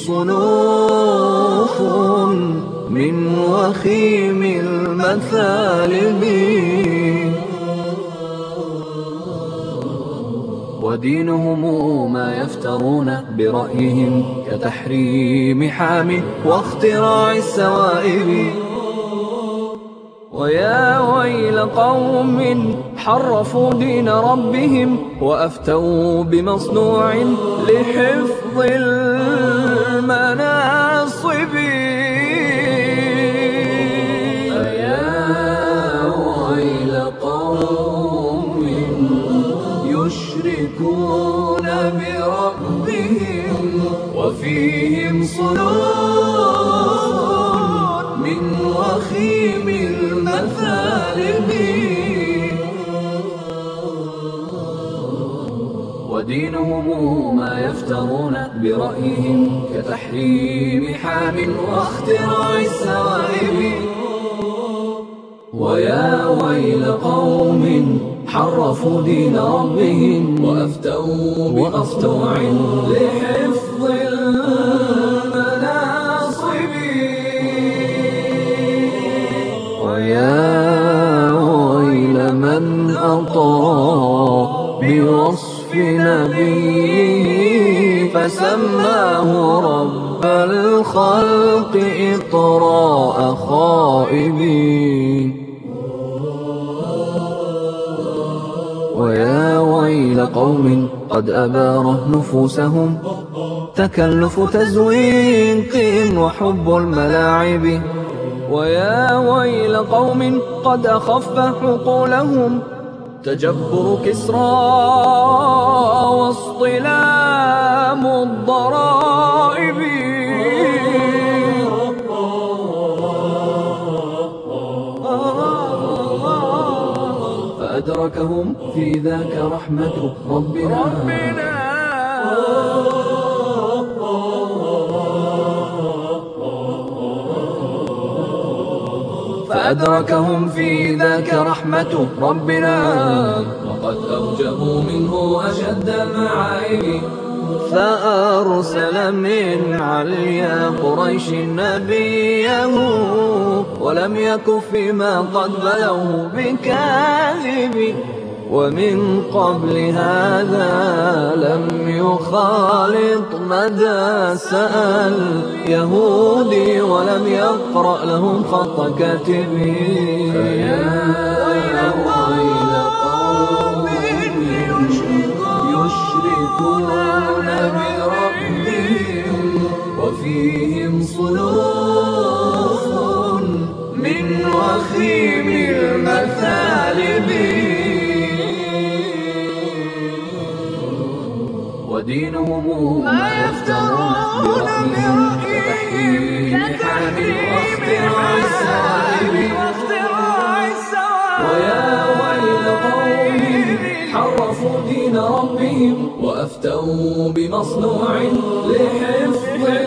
صنوف من وخيم المثالب، ودينهم ما يفترون برأيهم كتحريم حام واختراع السوائب. ويا ويل قوم حرفوا دين ربهم وأفتوا بمصنوع لحفظ المناصب. يا ويل قوم يشركون بربهم وفيهم صنوف من وخيم المثالب، ودينهم ما يفترون برأيهم كتحريم حام واختراع السوائب. ويا ويل قوم حرفوا دين ربهم وأفتوا بمصنوع لحفظ المناصب. ويا ويل من أطرى بوصف نبيه فسماه رب الخلق إطراء خائبين. ويا ويل قوم قد أباره نفوسهم تكلف تزويقهم وحب الملاعب. ويا ويل قوم قد أخف حقولهم تجبر كسرى واصطلام الضرائب. فأدركهم في ذاك رحمة ربنا فأدركهم في ذاك رحمة ربنا وقد أوجبوا منه أشد المعايب. فأرسل من عليا قريش نبيه ولم يكف فيما قد بلوه بكاذب. ومن قبل هذا لم يخالط مدى سأل يهودي ولم يقرأ لهم خط كاتبي. فيا ويل قوم يشركون بربهم وفيهم صنوف من وخيم المثالب، ودينهم ما يفترون برأيهم كتحريم حام واختراع السوائب. ويا ويل قوم حرفوا دين ربهم وأفتوا بمصنوع لحفظ